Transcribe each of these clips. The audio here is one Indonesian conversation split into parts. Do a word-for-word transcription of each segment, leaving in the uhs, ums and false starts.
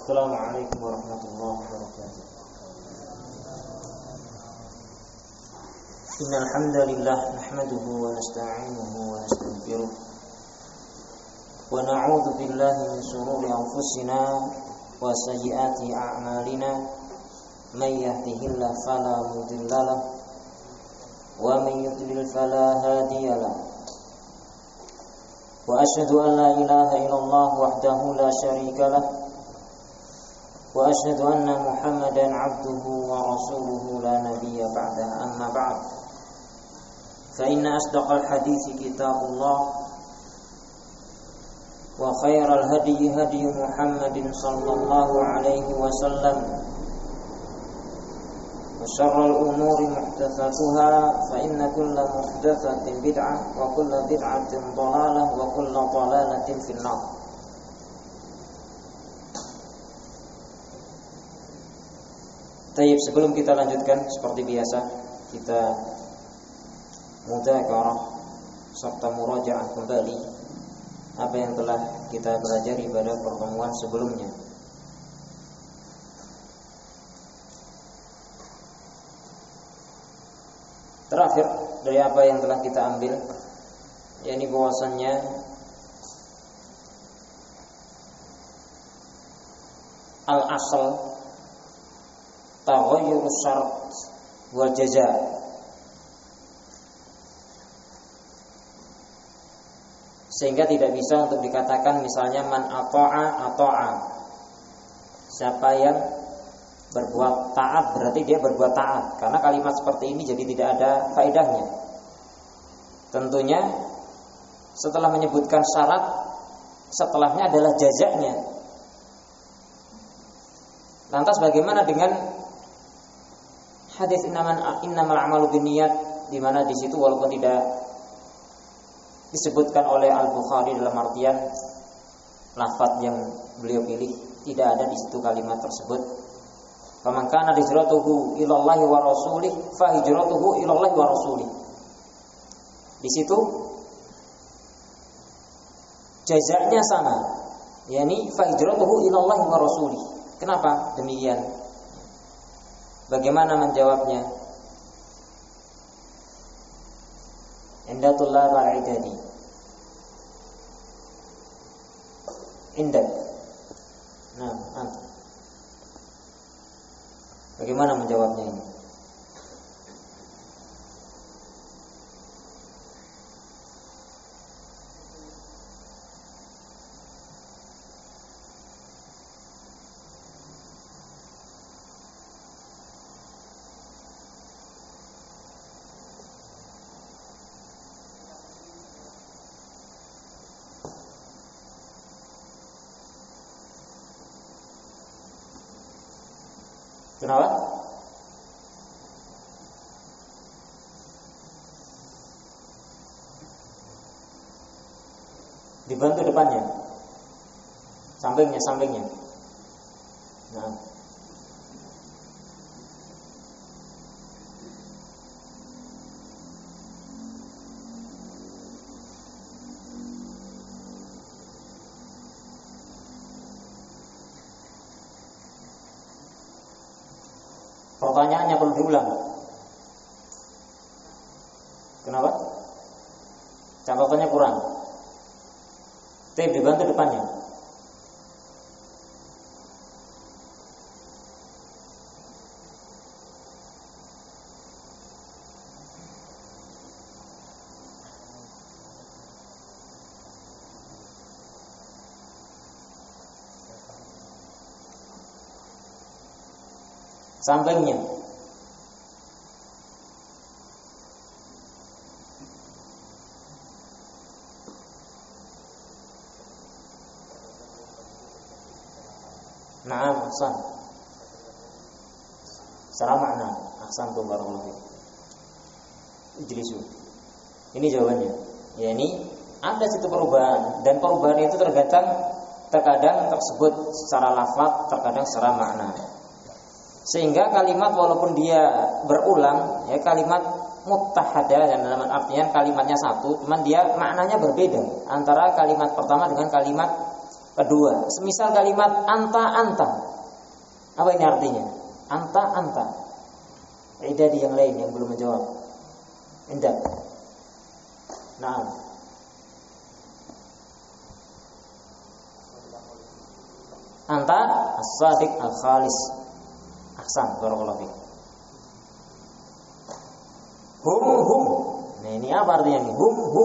Assalamualaikum warahmatullahi wabarakatuh. Innal hamdalillah nahmaduhu wa nasta'inuhu wa nastaghfiruh wa na'udzu billahi min shururi anfusina wa sayyiati a'malina. May yahdihillahu fala mudilla lahu wa may yudlil fala hadiya lahu. Wa asyhadu an la ilaha illallah wahdahu la syarika lahu wa asyhadu anna Muhammadan 'abduhu wa rasuluhu la nabiyya ba'dahu, amma ba'd. Fa inna asdaqal hadithi kitabullah wa khairal hadyi hadyu Muhammadin sallallahu alaihi wasallam wa syarrul umuri muhdatsatuha fa inna kulla muhdatsatin bid'ah wa kulla bid'atin dhalalah wa kulla dhalalatin finnar. Tayyib, sebelum kita lanjutkan seperti biasa kita mudzakarah serta murajaah kembali apa yang telah kita pelajari pada pertemuan sebelumnya. Terakhir dari apa yang telah kita ambil, yakni bahwasannya al-asl taghayyur syarat wal jazaa. Sehingga tidak bisa untuk dikatakan misalnya man ata'a ata'a. Siapa yang berbuat taat berarti dia berbuat taat, karena kalimat seperti ini jadi tidak ada faedahnya. Tentunya setelah menyebutkan syarat, setelahnya adalah jazaknya. Lantas bagaimana dengan hadis innamal a'malu binniyat, di mana di situ walaupun tidak disebutkan oleh Al-Bukhari dalam artian lafaz yang beliau pilih, tidak ada di situ kalimat tersebut. Faman kana hijratuhu ilallahi wa rasulih fa hijratuhu ilallahi wa rasulih. Di situ jazaknya sama, yakni fa hijratuhu ilallahi wa rasulih. Kenapa demikian? Bagaimana menjawabnya? Indatullah ba'idani. Indat. Nah, nah. Bagaimana menjawabnya ini? Kenapa? Dibantu depannya, sampingnya, sampingnya. Nah, pertanyaannya perlu diulang. Kenapa? Catatannya kurang. Tip dibantu depannya. Sampingnya. Naam, ahsan. Secara makna, ahsan tuh barakallahu fiik. Ijlisu. Ini jawabannya. Ya, ini ada situ perubahan, dan perubahan itu tergantung terkadang tersebut secara lafaz, terkadang secara makna. Sehingga kalimat walaupun dia berulang, ya kalimat muttahadah dan dalam artian kalimatnya satu, cuman dia maknanya berbeda antara kalimat pertama dengan kalimat Kedua, semisal kalimat anta anta. Apa ini artinya? Anta anta. Idadi yang lain yang belum menjawab. Indah. Nah. Anta as-sadiq al-khalis. Ahsan, barakallahu fiik. Hum hum. Nah, ini apa artinya ini? Hum hum.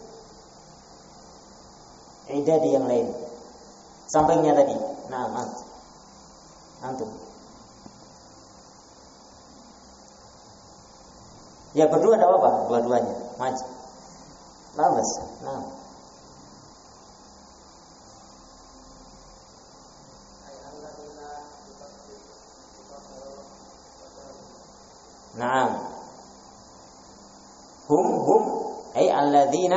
Idadi yang lain. Sampingnya tadi. Nah, ant. Antum. Ya berdua ada apa? Dua-duanya. Maju. Bagus. Nah. Naam. Hum hum ay alladzina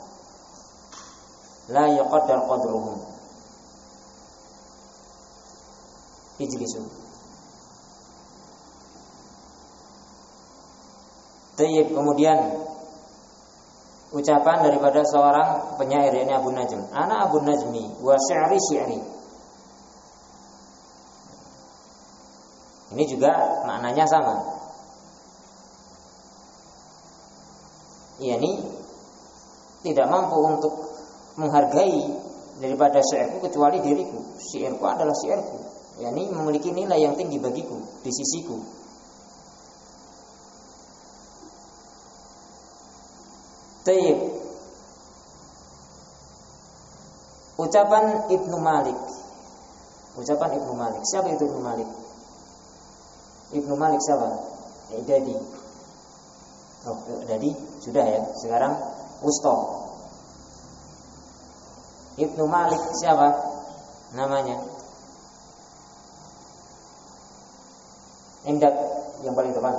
la yuqaddar qadruhum. Ijlisu. Tayyib, kemudian ucapan daripada seorang penyair yakni Abu Najm. Ana Abu Najmi wa syi'ri syi'ri. Ini juga maknanya sama. Yakni tidak mampu untuk menghargai daripada syairku kecuali diriku. Syairku adalah syairku. Yakni memiliki nilai yang tinggi bagiku di sisiku. Tayyib. Ucapan Ibnu Malik. Ucapan Ibnu Malik. Siapa itu Ibnu Malik? Ibnu Malik siapa? Idadi. Oh, Idadi sudah ya. Sekarang Wusta. Ibnu Malik siapa namanya? Indak yang paling depan.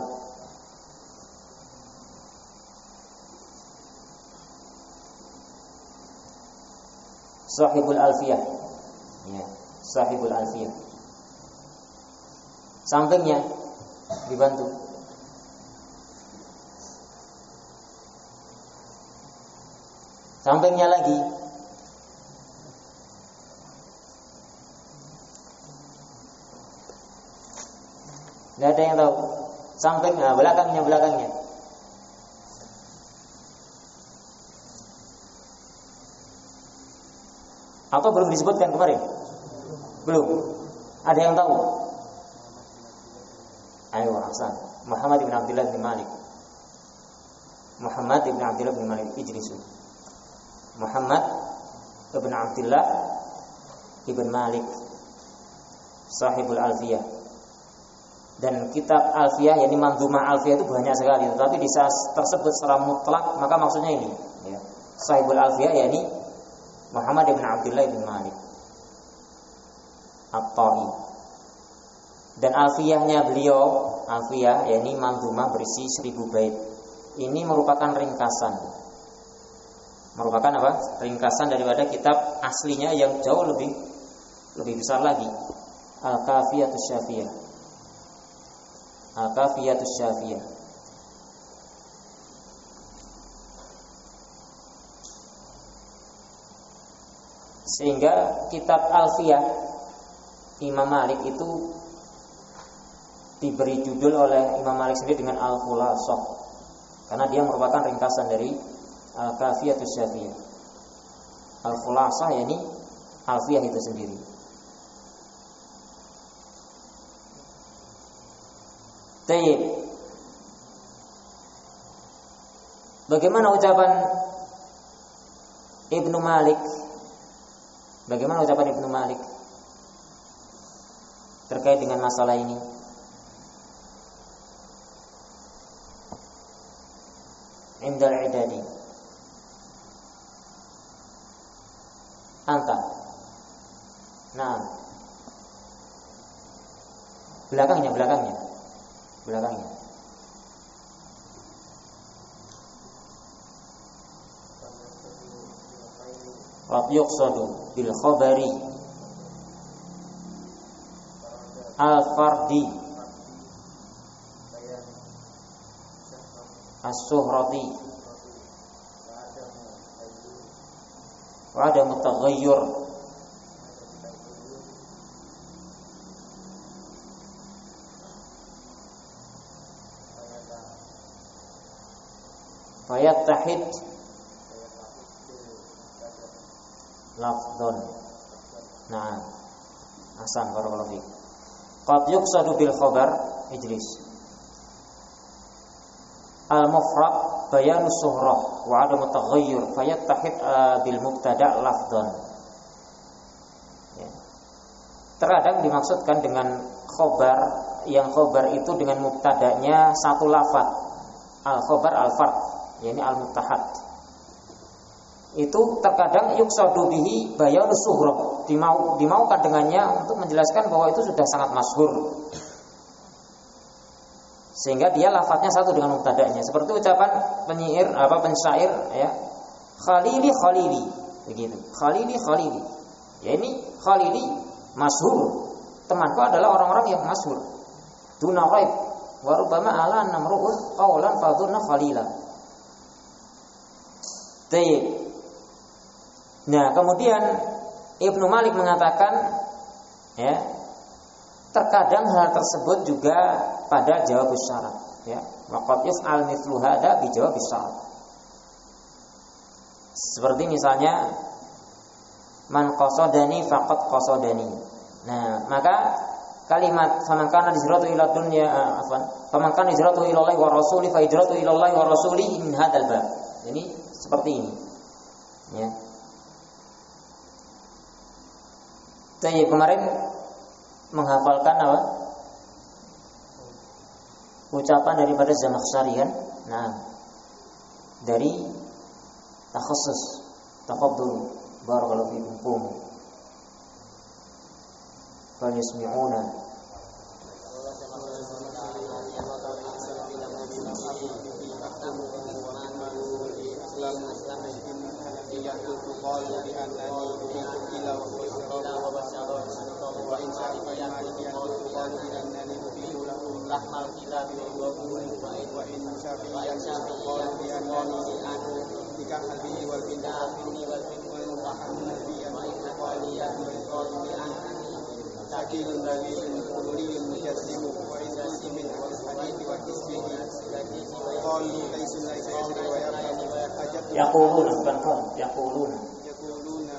Sahibul Alfiyah. Ya, Sahibul Alfiyah. Sampingnya dibantu. Sampingnya lagi. Tidak ada yang tahu. Sampingnya, belakangnya, belakangnya. Atau belum disebutkan kemarin? Belum. Ada yang tahu? Ayo, Ahsan. Muhammad ibn Abdullah bin Malik. Muhammad ibn Abdullah bin Malik. Ijlisu. Muhammad ibn Abdullah ibn Malik, Sahibul Alfiyah. Dan kitab Alfiyah, yakni Manzumah Alfiyah itu banyak sekali. Tetapi di saat tersebut secara mutlak, maka maksudnya ini ya. Sahibul Alfiyah yakni Muhammad ibn Abdullah ibn Malik At-Ta'i. Dan alfiyahnya beliau, alfiyah yakni manzumah berisi seribu bait. Ini merupakan ringkasan. Merupakan apa? Ringkasan daripada kitab aslinya yang jauh lebih lebih besar lagi. Al-Kafiyatus Syafiyah. Al-Kafiyatus Syafiyah. Sehingga kitab Alfiyah Imam Malik itu diberi judul oleh Imam Malik sendiri dengan Al-Khulasah, karena dia merupakan ringkasan dari Al-Kafiyatus Syafiyah. Al-Khulasah yakni Alfiyah itu sendiri. Tayyib. Bagaimana ucapan Ibnu Malik? Bagaimana ucapan Ibnu Malik terkait dengan masalah ini? Indal idadi. Anta. Nah. Belakangnya, belakangnya. Belakangnya. Wa yuqsadu bil khabari al-fardi as-suhrati wa ada mutaghayyir fayattahid lafdhon. Nah, ahsan barakallahu fiik. Qad yuqsadu bil khabar ijlis. Al-mufrad bayanu suhrah wa adamu taghayyur fayattahid bil mubtada' lafdhon. Ya. Terkadang dimaksudkan dengan khobar, yang khobar itu dengan mubtada'nya satu lafaz. Al-khobar al-fard, yakni al-muttahad. Itu terkadang yuqsadu bihi bayanu suhrah, dimau dimaukan dengannya untuk menjelaskan bahwa itu sudah sangat masyhur. Sehingga dia lafadznya satu dengan mubtada'nya. Seperti ucapan penyair apa pensyair ya, Khalili Khalili, begitu. Khalili Khalili. Ya ini Khalili masyhur. Temanku adalah orang-orang yang masyhur. Duna raib wa rubbama ala namru'un qawlan fadhunna khalila. Tayyib. Nah, kemudian Ibnu Malik mengatakan ya, terkadang hal tersebut juga pada jawab syarat ya. Wa qad yuf'al mithlu hadza bi jawab syarat. Seperti misalnya man qasadani faqad qasadani. Nah, maka kalimat faman kana hijratu ila dunya afwan faman kana hijratu ila Allah wa rasuli fa hijratu ila Allah wa rasuli min hadzal bab. Ini seperti ini. Ya. Saya kemarin menghafalkan apa? Ucapan daripada Zamakhsyari kan? Nah, dari takhassus, tafadhul, barakallahu fiikum. Fa yasmi'una yaquluna bukan qul yaquluna yaquluna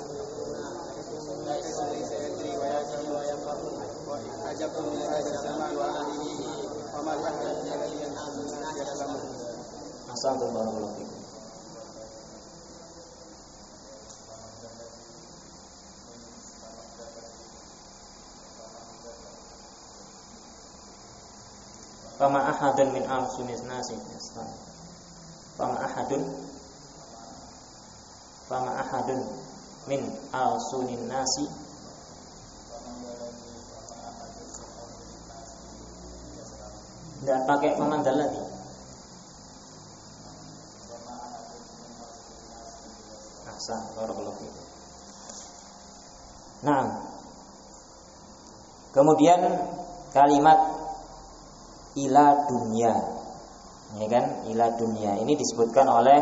ajabtum min hadha zaman wa alihi wa ma ahadun ya'lamu. Assalamualaikum. Fama ahadun min al-sunis nasi. Fama ahadun Fama ahadun min al-sunin nasi. Tidak pakai pemandal lagi. Ahsan, barakallahu fiik. Nah, kemudian kalimat ila dunya, ya kan? Ila dunya ini disebutkan oleh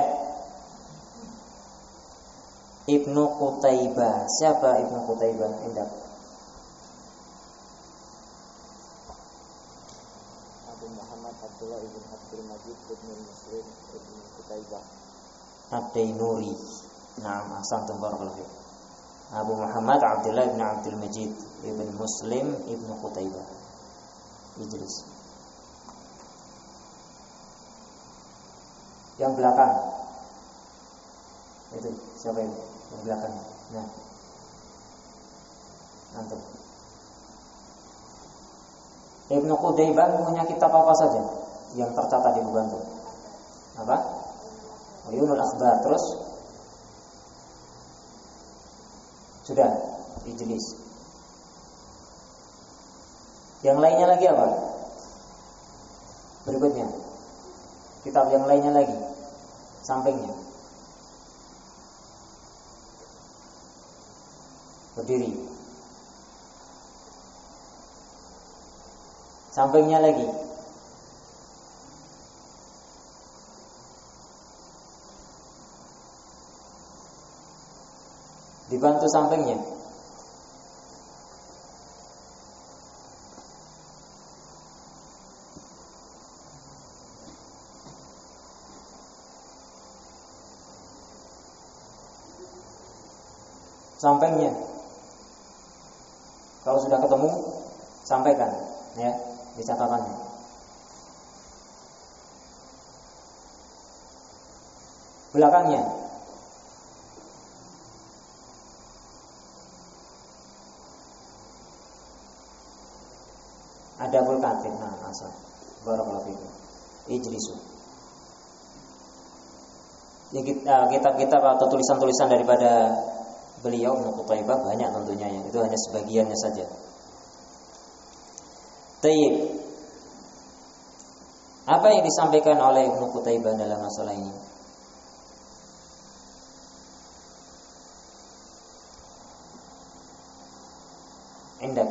Ibnu Qutaibah. Siapa Ibnu Qutaibah? Indah. Abu Muhammad Abdullah ibn Abdul Majid ibn Muslim ibn Qutaibah Ad-Dainuri. Naam, ahsantum barakallahu fiik. Abu Muhammad Abdullah ibn Abdul Majid ibn Muslim ibn Qutaibah. Ijlis. Yang belakang itu siapa ini? Yang belakang. Nah, antum. Ibnu Qutaibah punya kitab apa saja yang tercatat di buku antum? Apa? Uyunul Akhbar. Terus sudah Ijlis. Yang lainnya lagi apa? Berikutnya kitab yang lainnya lagi sampingnya berdiri, sampingnya lagi dibantu sampingnya. sampingnya. Kalau sudah ketemu, sampaikan ya di catatannya. Belakangnya. Ada bulkatin, nah asal. Barakallahu fikum. Ijlisu. Ya, kitab-kitab atau tulisan-tulisan daripada beliau Ibnu Qutaibah banyak tentunya ya. Itu hanya sebagiannya saja. Tayyib. Apa yang disampaikan oleh Ibnu Qutaibah dalam masalah ini? Indak.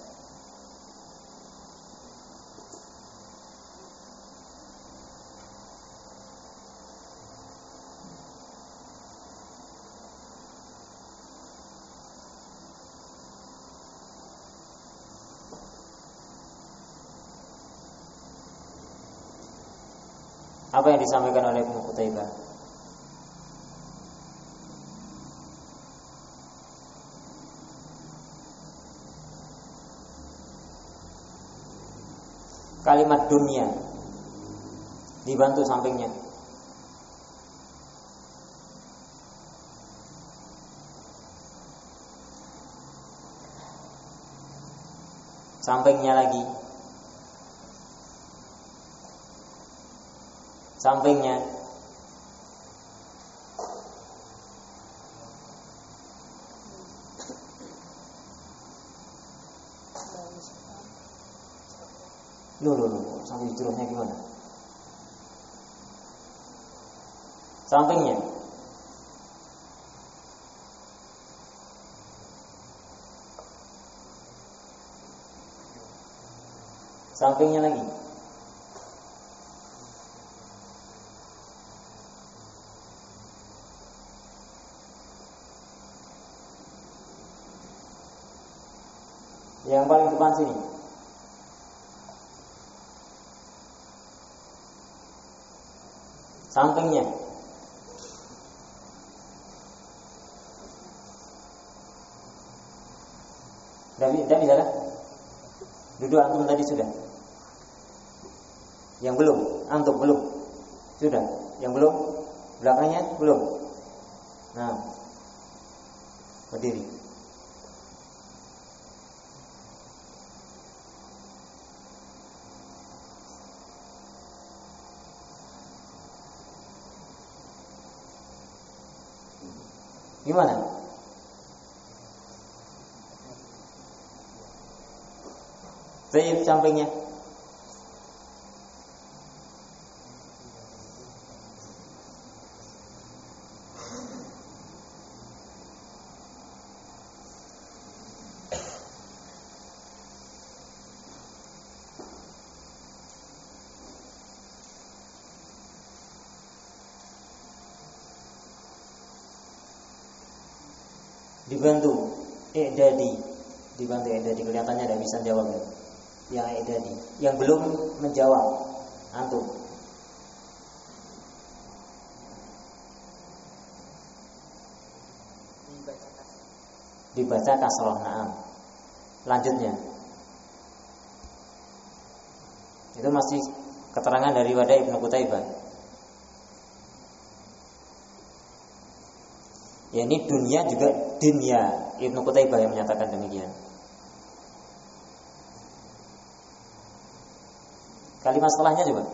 Apa yang disampaikan oleh Ibnu Qutaibah? Kalimat dunia dibantu sampingnya. Sampingnya lagi. Sampingnya. Loh, loh, loh, sampai hijrahnya gimana? Sampingnya. Sampingnya lagi. Yang paling depan sini. Sampingnya. Tidak bisa dah. Duduk antum tadi sudah. Yang belum, antum belum. Sudah. Yang belum, belakangnya belum. Nah, berdiri. Gimana? Tayyib sampingnya. Dibantu I'dadi, dibantu I'dadi, kelihatannya tidak bisa jawab ya. Yang I'dadi, yang belum menjawab antum. Dibaca kasroh, na'am. Lanjutnya. Itu masih keterangan dari wadah Ibnu Qutaibah. Ya, ini dunia juga dunia. Ibnu Qutaibah yang menyatakan demikian. Kalimat setelahnya coba.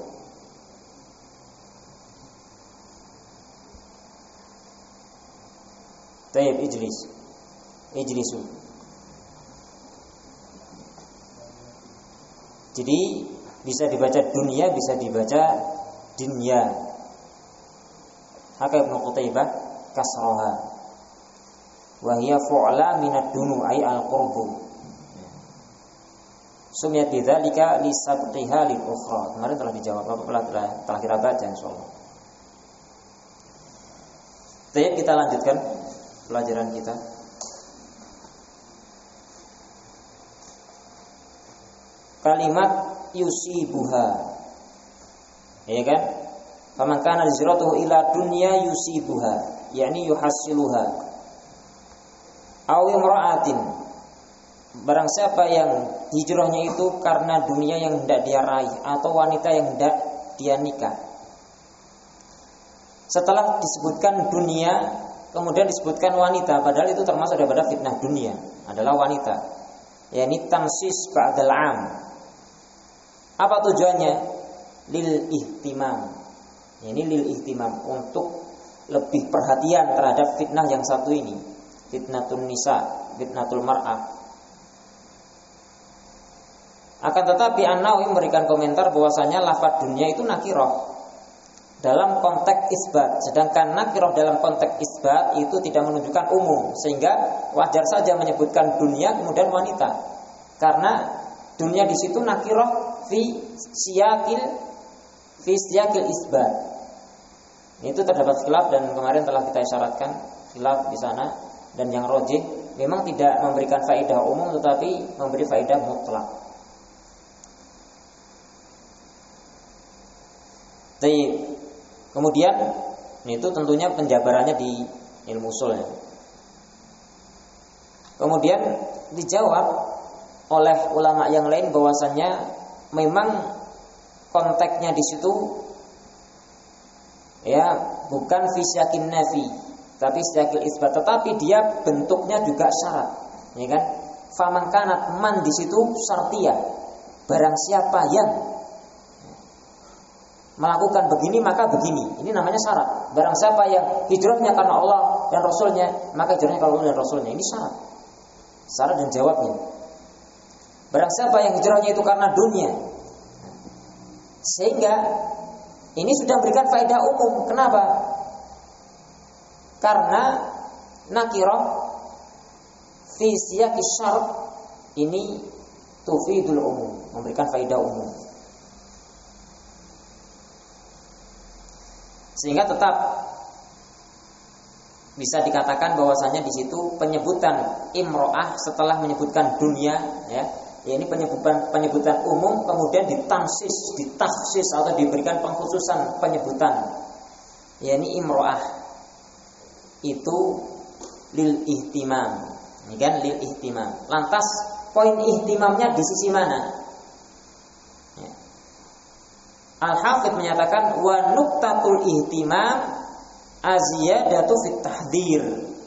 Tayyib ijlis. Ijlisu. Jadi bisa dibaca dunia, bisa dibaca dunya. Haka Ibnu Qutaibah kasroha. Wahia fu'la minad dunu ay al-qurbu. Sumiyat bidzalika li sabqiha lil ukhra. Kemarin telah dijawab, telah telah, telah kita baca insyaallah. Baik, kita lanjutkan pelajaran kita. Kalimat yusibuha. Ya kan? Faman kana hijratuhu ila dunya yusibuha, yakni yuhassiluha. aw imra'atin, barang siapa yang hijrahnya itu karena dunia yang hendak dia raih atau wanita yang hendak dia nikah. Setelah disebutkan dunia, kemudian disebutkan wanita, padahal itu termasuk daripada fitnah dunia, adalah wanita. yakni tamsis ba'dal 'am. Apa tujuannya? Lil ihtimam. Ini lil ihtimam, untuk lebih perhatian terhadap fitnah yang satu ini, fitnatun nisa, fitnatul mar'ah. Akan tetapi An-Nawawi memberikan komentar bahwasanya lafaz dunia itu nakirah dalam konteks isbat, sedangkan nakirah dalam konteks isbat itu tidak menunjukkan umum, sehingga wajar saja menyebutkan dunia kemudian wanita, karena dunia di situ nakirah fi siyakil fi siyakil isbat. Itu terdapat khilaf dan kemarin telah kita isyaratkan khilaf di sana, dan yang rajih memang tidak memberikan faedah umum tetapi memberi faedah mutlak. Baik. Kemudian itu tentunya penjabarannya di ilmu usulnya. Kemudian dijawab oleh ulama yang lain bahwasannya memang konteksnya di situ ya bukan fi syakin nafi, tapi syakil isbat, tetapi dia bentuknya juga syarat, ya kan? Faman kanat man di situ syartiyah. Barang siapa yang melakukan begini maka begini, ini namanya syarat. Barang siapa yang hijrahnya karena Allah dan Rasulnya, maka hijrahnya karena Allah dan Rasulnya. Ini syarat. Syarat dan jawabnya. Barang siapa yang hijrahnya itu karena dunia, sehingga ini sudah memberikan faedah umum. Kenapa? Karena nakirah fi siyaqi syarat ini tufidul umum, memberikan faedah umum. Sehingga tetap bisa dikatakan bahwasanya di situ penyebutan imro'ah setelah menyebutkan dunia, ya, ya ini penyebutan penyebutan umum kemudian ditansis, ditaksis atau diberikan pengkhususan penyebutan, ya ini imro'ah itu lil ihtimam, ini kan lil ihtimam. Lantas poin ihtimamnya di sisi mana? Al-Hafidz menyatakan wa nuqtatul ihtimam aziyadatu fit tahdhir.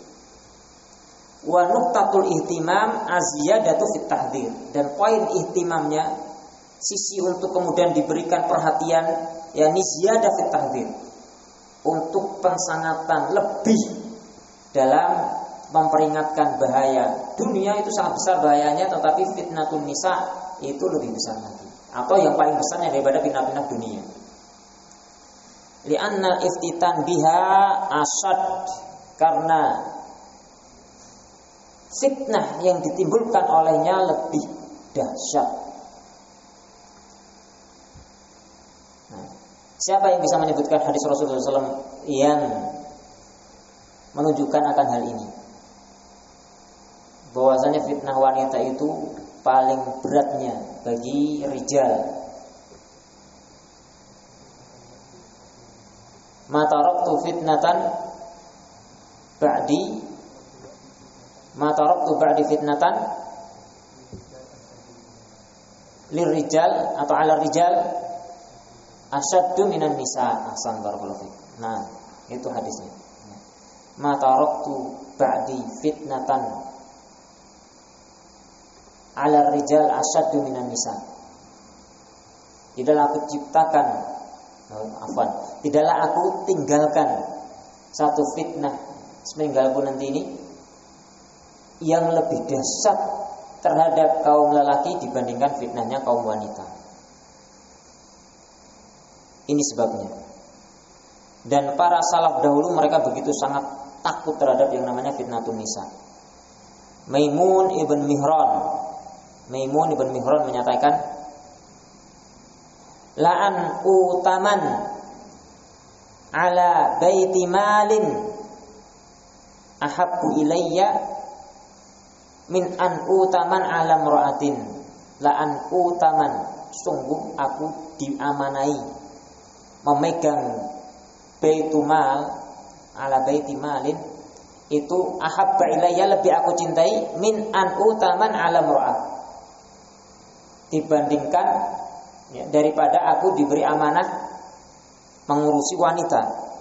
Wa nuqtatul ihtimam aziyadatu fit tahdhir. Dan poin ihtimamnya, sisi untuk kemudian diberikan perhatian, yakni ziyadah fit tahdhir, untuk pensangatan lebih dalam memperingatkan bahaya. Dunia itu sangat besar bahayanya, tetapi fitnatun nisa itu lebih besar lagi, atau yang paling besarnya daripada fitnah-fitnah dunia. Li'anna iftitan biha asad, karena fitnah yang ditimbulkan olehnya lebih dahsyat. Nah, siapa yang bisa menyebutkan hadis Rasulullah shallallahu alaihi wasallam yang menunjukkan akan hal ini? Bahwasanya fitnah wanita itu paling beratnya bagi rijal. Ma taraktu fitnatan ba'di ma taraktu ba'di fitnatan lirijal atau ala rijal asyaddu minan nisa. Ahsan barakallahu fik. Nah, itu hadisnya. Ma taraktu ba'di fitnatan ala rijal asyaddu minan nisa. Tidaklah aku ciptakan oh, afwan, tidaklah aku tinggalkan satu fitnah sepeninggalku nanti ini yang lebih dahsyat terhadap kaum lelaki dibandingkan fitnahnya kaum wanita. Ini sebabnya. Dan para salaf dahulu mereka begitu sangat takut terhadap yang namanya fitnatun nisa. Maimun ibn Mihran Maimun ibn Mihran menyatakan, la'an utaman ala baiti malin ahabbu ilayya min an utaman ala mra'atin. La'an utaman, sungguh aku diamanai memegang baitu mal ala baiti malin, itu ahabba ilayya, lebih aku cintai, min an utaman ala mur'ah, dibandingkan ya, daripada aku diberi amanah mengurusi wanita.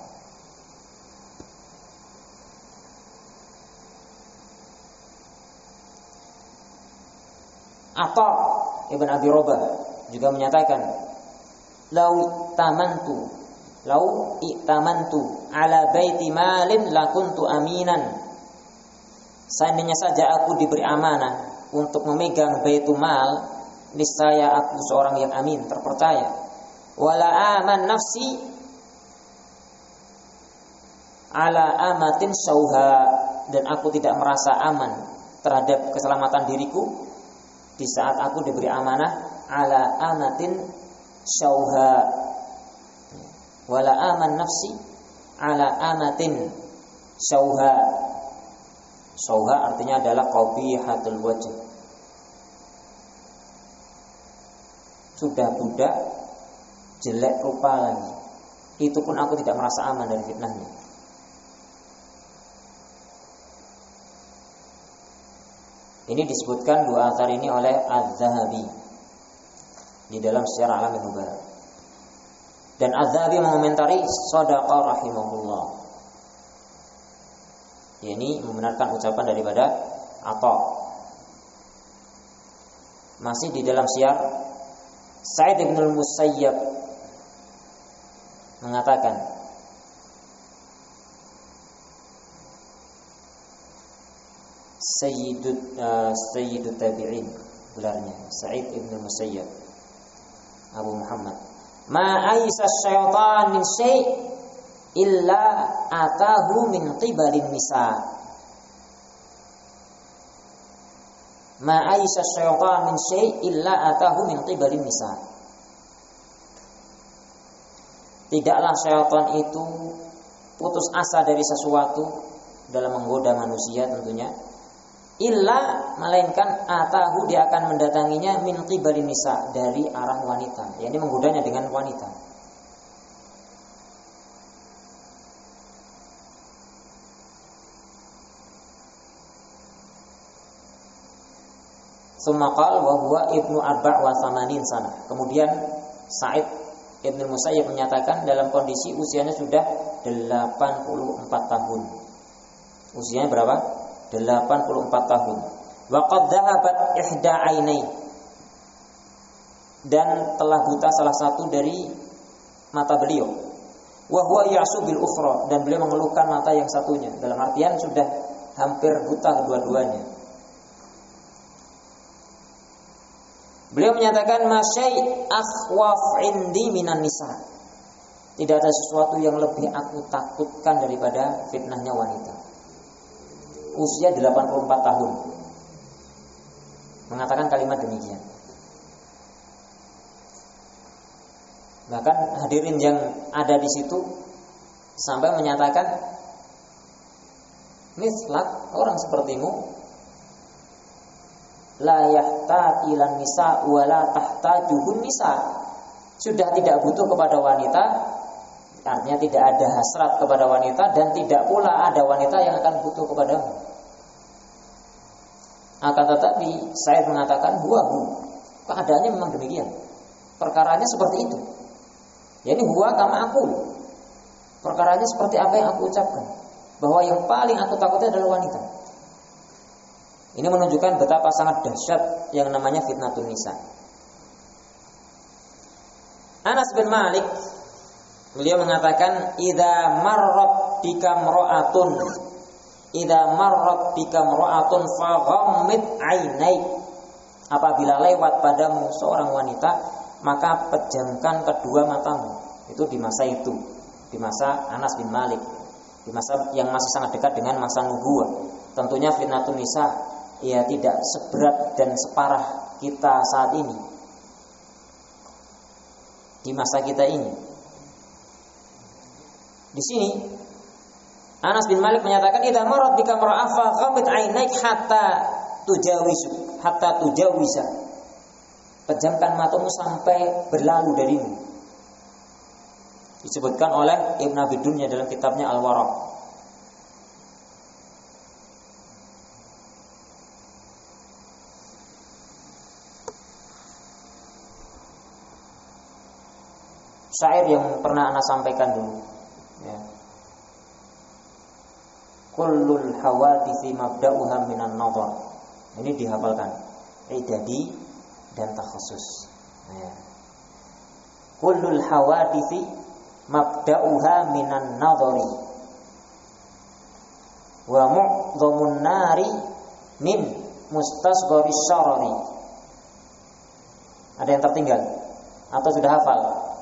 Atha Ibn Abi Robah juga menyatakan, lau tamantu lau i'tamantu ala baiti malin lakuntu aminan. Seandainya saja aku diberi amanah untuk memegang baitul mal, niscaya aku seorang yang amin, terpercaya. Wala aman nafsi ala amatin sauha, dan aku tidak merasa aman terhadap keselamatan diriku di saat aku diberi amanah ala amatin sauha. Wala aman nafsi ala amatin sauha. Sauha artinya adalah qabihatul wajh, sudah budak jelek rupa lagi, itu pun aku tidak merasa aman dari fitnahnya. Ini disebutkan dua athar ini oleh Az-Zahabi di dalam Syiar A'lamin Nubala. Dan Az-Zahabi mengomentari Shadaqa rahimahullah, ini membenarkan ucapan daripada Atha. Masih di dalam Syiar, Sa'id bin al-Musayyab mengatakan, Sayyidut uh, Sayyidut Tabi'in, gelarnya Sa'id bin al-Musayyab Abu Muhammad, ma aisa syaitan min syai' illa atahu min qibalin nisa. Ma aisa syaitan min syai' illa atahu min qibalin nisa. Tidaklah syaitan itu putus asa dari sesuatu dalam menggoda manusia tentunya, illa melainkan atahu dia akan mendatanginya min qibalin nisa, dari arah wanita, yakni menggodanya dengan wanita. Summa qala wa huwa ibnu arba' wa thamanin sana. Kemudian Sa'id Ibn Musayyib menyatakan dalam kondisi usianya sudah delapan puluh empat tahun. Usianya berapa? delapan puluh empat tahun. Wa qad dhahabat ihda ainai, dan telah buta salah satu dari mata beliau. Wa huwa ya'su bil ukhra, dan beliau mengeluhkan mata yang satunya, dalam artian sudah hampir buta kedua-duanya. Beliau menyatakan masyai akhwaf indi minan nisa, tidak ada sesuatu yang lebih aku takutkan daripada fitnahnya wanita. Usia delapan puluh empat tahun mengatakan kalimat demikian. Bahkan hadirin yang ada di situ sampai menyatakan, mislak, orang sepertimu, la yahtati lan nisa wa la tahtajuhun nisa, sudah tidak butuh kepada wanita, artinya tidak ada hasrat kepada wanita, dan tidak pula ada wanita yang akan butuh kepadamu. Akan tetapi saya mengatakan huwahu, keadaannya memang demikian, perkaranya seperti itu. Yani huwa kama aku, perkaranya seperti apa yang aku ucapkan, bahwa yang paling aku takutnya adalah wanita. Ini menunjukkan betapa sangat dahsyat yang namanya fitnatun nisa. Anas bin Malik, beliau mengatakan, idza marrat bika mra'atun idza marrat bika mra'atun fa ghammid 'ainai, apabila lewat padamu seorang wanita, maka pejamkan kedua matamu. Itu di masa itu, di masa Anas bin Malik, di masa yang masih sangat dekat dengan masa nubuwah. Tentunya fitnatun nisa ya tidak seberat dan separah kita saat ini, di masa kita ini. Di sini Anas bin Malik menyatakan, idza marat bika mar'ah fa ghamid 'ainaik hatta tujawizu hatta tujawiza, pejamkan matamu sampai berlalu darimu. Disebutkan oleh Ibn Abi Dunya dalam kitabnya Al-Waraq. syair yang pernah ana sampaikan dulu, ya. Kullul hawaditsi mabda'uha minan nadhar. Ini dihafalkan. Idadi dan takhassus. Ya. Kullul hawaditsi mabda'uha minan nadhari. Wa mu'dhamun nari min mustasgharis syarari. Ada yang tertinggal atau sudah hafal?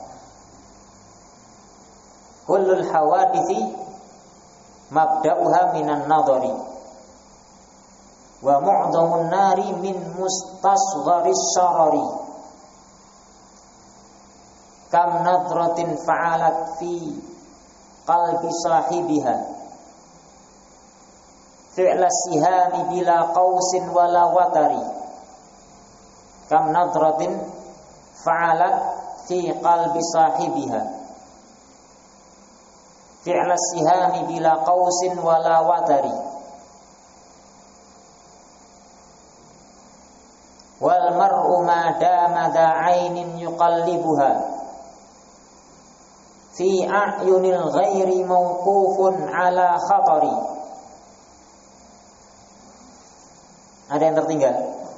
Kullul hawaditsi mabda'uha minan nadhari wa mu'dhamun nari min mustasgharis syarari. Kam nadratin fa'alat fi qalbi sahibiha fi'la sihami bila qausin wala watari. Kam nadratin fa'alat fi qalbi sahibiha fi'la sihami bila qausin wala watari. Wal mar'u ma dama da'ainin yuqallibuha fi a'yunil ghairi mawqufun ala khatari. Ada yang tertinggal?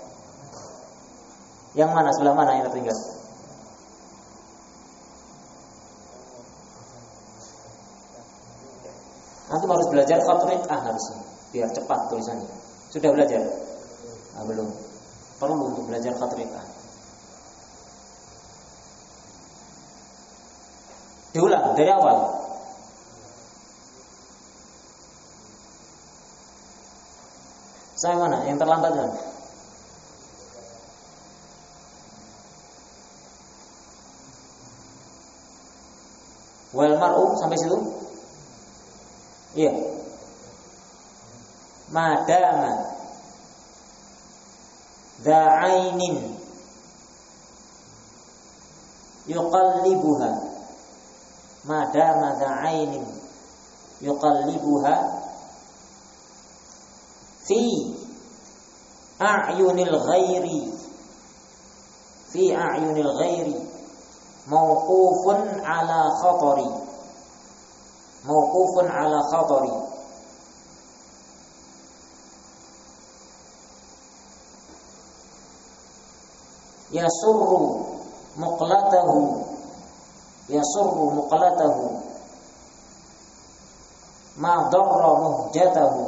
Yang mana, sebelah mana yang tertinggal? Nanti harus belajar khatrik ah harusnya biar cepat tulisannya. Sudah belajar? Ah, belum. Perlu untuk belajar khatrik ah. Diulang dari awal. Saya mana? Yang terlambat kan? Wal mar'u sampai situ? Iya. Madama da'ainin yuqallibuha. Madama da'ainin yuqallibuha fi a'yunil ghairi fi a'yunil ghairi mauqufun ala khatari. Mauqufun ala khatari. Yasurru muqlatahu Yasurru muqlatahu ma darra muhjatahu.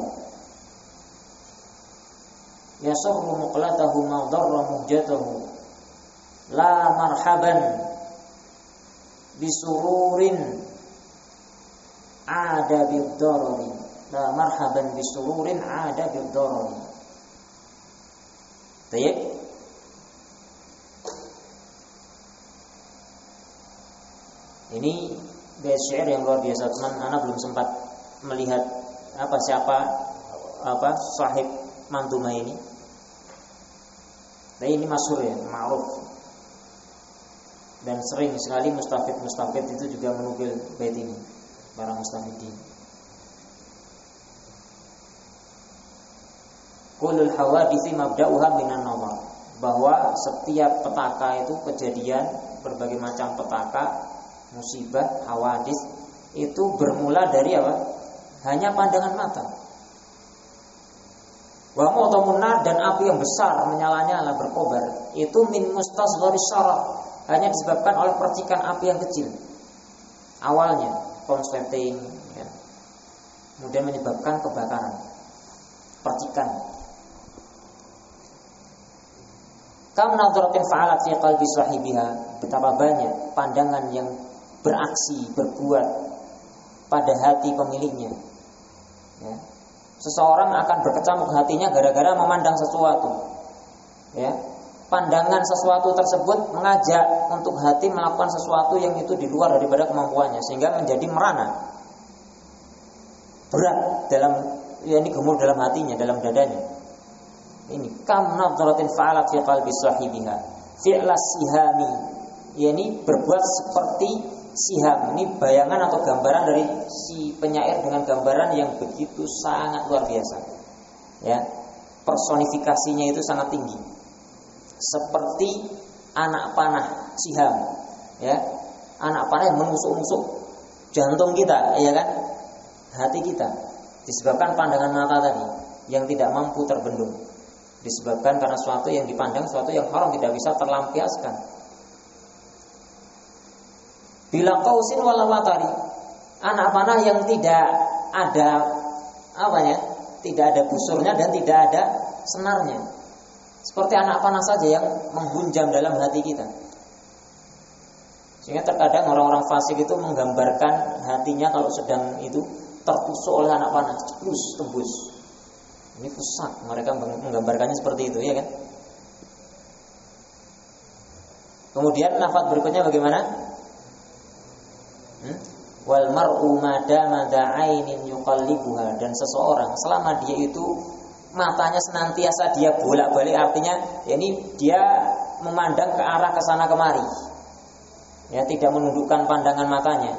Yasurru muqlatahu ma darra muhjatahu. La marhaban bisururin ada bid-darari. La marhaban bisururin ada bid-darari. Baik. Ini bait syair yang luar biasa, teman. Ana belum sempat melihat apa siapa apa sahib mantuma ini. Nah, ini masyhur ya, ma'ruf. Dan sering sekali mustafid-mustafid itu juga menukil bait ini, para mustafidin. Kullul hawaditsi mabda'uha minan nadhar. Bahwa setiap petaka itu kejadian, berbagai macam petaka, musibah, hawadis itu bermula dari apa? Hanya pandangan mata. Wa mu'tamun nar, dan api yang besar menyala-nyala berkobar itu min mustasgharis syarab, hanya disebabkan oleh percikan api yang kecil. Awalnya konsleting ya. Kemudian menyebabkan kebakaran. Percikan. Kam nadratin fa'alat fi qalbi sahibiha. Betapa banyak pandangan yang beraksi, berbuat pada hati pemiliknya. Ya. Seseorang akan berkecamuk hatinya gara-gara memandang sesuatu. Ya. Pandangan sesuatu tersebut mengajak untuk hati melakukan sesuatu yang itu di luar daripada kemampuannya, sehingga menjadi merana, berat dalam, ya ini gemur dalam hatinya, dalam dadanya. Ini kam nadratin fa'alat fi qalbi sahibiha fi'la sihami. Ya, ini berbuat seperti siham. Ini bayangan atau gambaran dari si penyair dengan gambaran yang begitu sangat luar biasa. Ya, personifikasinya itu sangat tinggi. Seperti anak panah siham, ya, anak panah yang menusuk-nusuk jantung kita, ya kan? Hati kita disebabkan pandangan mata tadi yang tidak mampu terbendung. Disebabkan karena suatu yang dipandang, suatu yang haram tidak bisa terlampiaskan. Bila qausin wala watari, anak panah yang tidak ada apa ya? Tidak ada busurnya dan tidak ada senarnya. Seperti anak panah saja yang menghunjam dalam hati kita. Sehingga terkadang orang-orang fasik itu menggambarkan hatinya kalau sedang itu tertusuk oleh anak panah, terus tembus. Ini fusak, mereka menggambarkannya seperti itu, ya kan? Kemudian lafaz berikutnya bagaimana? Hmm? Wal mar'u madama da'ainin yuqallibuha, dan seseorang selama dia itu matanya senantiasa dia bolak-balik, artinya yakni dia memandang ke arah ke sana kemari. Ya, tidak menundukkan pandangan matanya.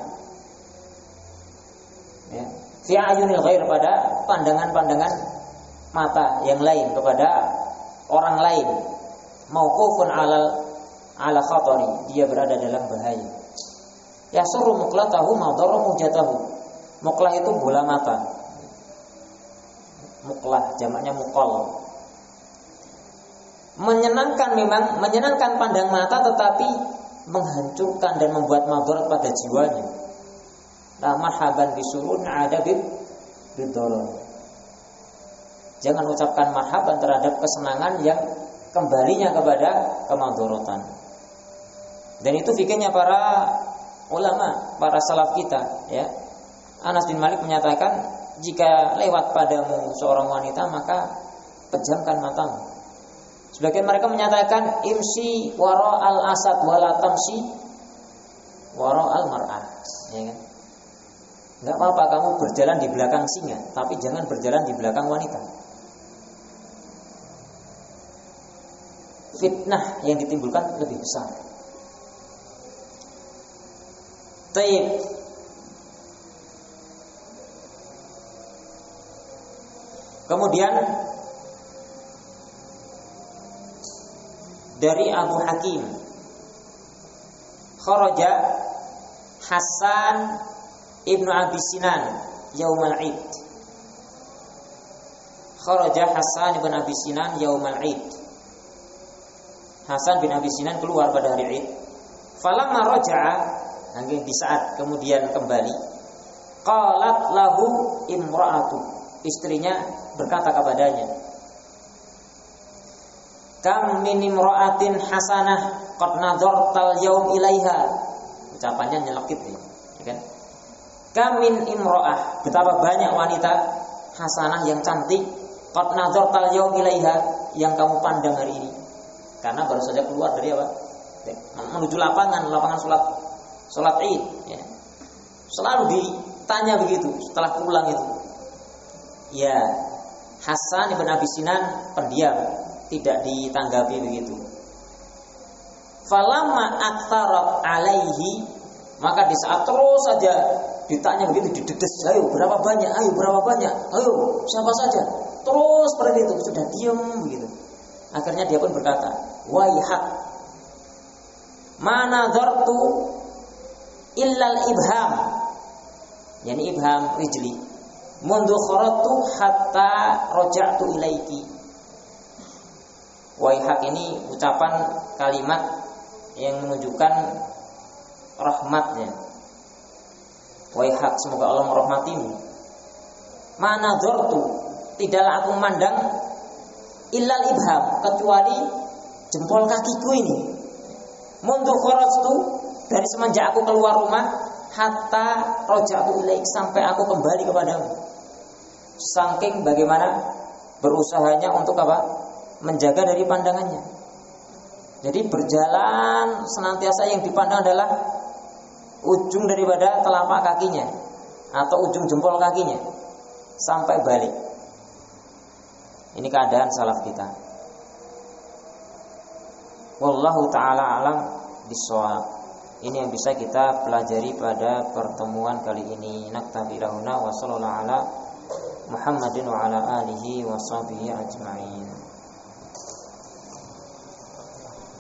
Ya, fi ayunil ghair, pada pandangan-pandangan mata yang lain, kepada orang lain. Mauqufun alal ala khatari, dia berada dalam bahaya. Yasuru muqlatahu madara mujatahu. Muqlah itu bola mata. Muqlah jamaknya muqal. Menyenangkan, memang menyenangkan pandang mata, tetapi menghancurkan dan membuat madarat pada jiwanya. La marhaban bisurun ada biddarar. Jangan ucapkan marhaban terhadap kesenangan yang kembalinya kepada kemadaratan. Dan itu fikirnya para ulama, para salaf kita, ya. Anas bin Malik menyatakan, jika lewat padamu seorang wanita, maka pejamkan matamu. Sebagian mereka menyatakan imsi wara al asad wala tamsi wara al mar'ah, ya kan? Enggak apa-apa kamu berjalan di belakang singa, tapi jangan berjalan di belakang wanita. Fitnah yang ditimbulkan lebih besar. Taib. Kemudian dari Abu Hakim, kharaja Hasan ibnu Abi Sinan yaumal Id. Kharaja Hasan ibnu Abi Sinan yaumal Id. Hasan bin Abi Sinan keluar pada hari Id. Falamma raja'a, di saat kemudian kembali, qalat lahu imra'atu, istrinya berkata kepadanya, kam min imra'atin hasanah qad nadartal yaum ilaiha. Ucapannya nyelekit ya, kan? Kam min imra'ah, betapa banyak wanita hasanah yang cantik, qad nadartal yaum ilaiha, yang kamu pandang hari ini. Karena baru saja keluar dari apa? Menuju lapangan, lapangan salat salat Id, ya. Selalu ditanya begitu setelah pulang itu. Ya, Hasan ibn Abi Sinan pendiam, tidak ditanggapi begitu. Falamma aktarat alaihi, maka di saat terus saja ditanya begitu, didedes, ayo berapa banyak, ayo berapa banyak, ayo siapa saja, terus seperti itu, sudah diam begitu. Akhirnya dia pun berkata, waihak, mana dartu illal ibham, yani ibham rijli, mundu kharatu hatta roja'tu ilaiki. Waihak ini ucapan kalimat yang menunjukkan rahmatnya. Waihak, semoga Allah merahmatimu. Mana dortu, tidaklah aku memandang illal ibham, kecuali jempol kakiku ini. Mundu kharajtu, dari semenjak aku keluar rumah, hatta roja'tu ilaik, sampai aku kembali kepadamu. Saking bagaimana berusahanya untuk apa? Menjaga dari pandangannya. Jadi berjalan senantiasa yang dipandang adalah ujung daripada telapak kakinya atau ujung jempol kakinya sampai balik. Ini keadaan salaf kita. Wallahu ta'ala alam bissawab. Ini yang bisa kita pelajari pada pertemuan kali ini. Naktabi lahuna wa sallallahu ala Muhammadin wa ala alihi wa sahbihi ajma'in.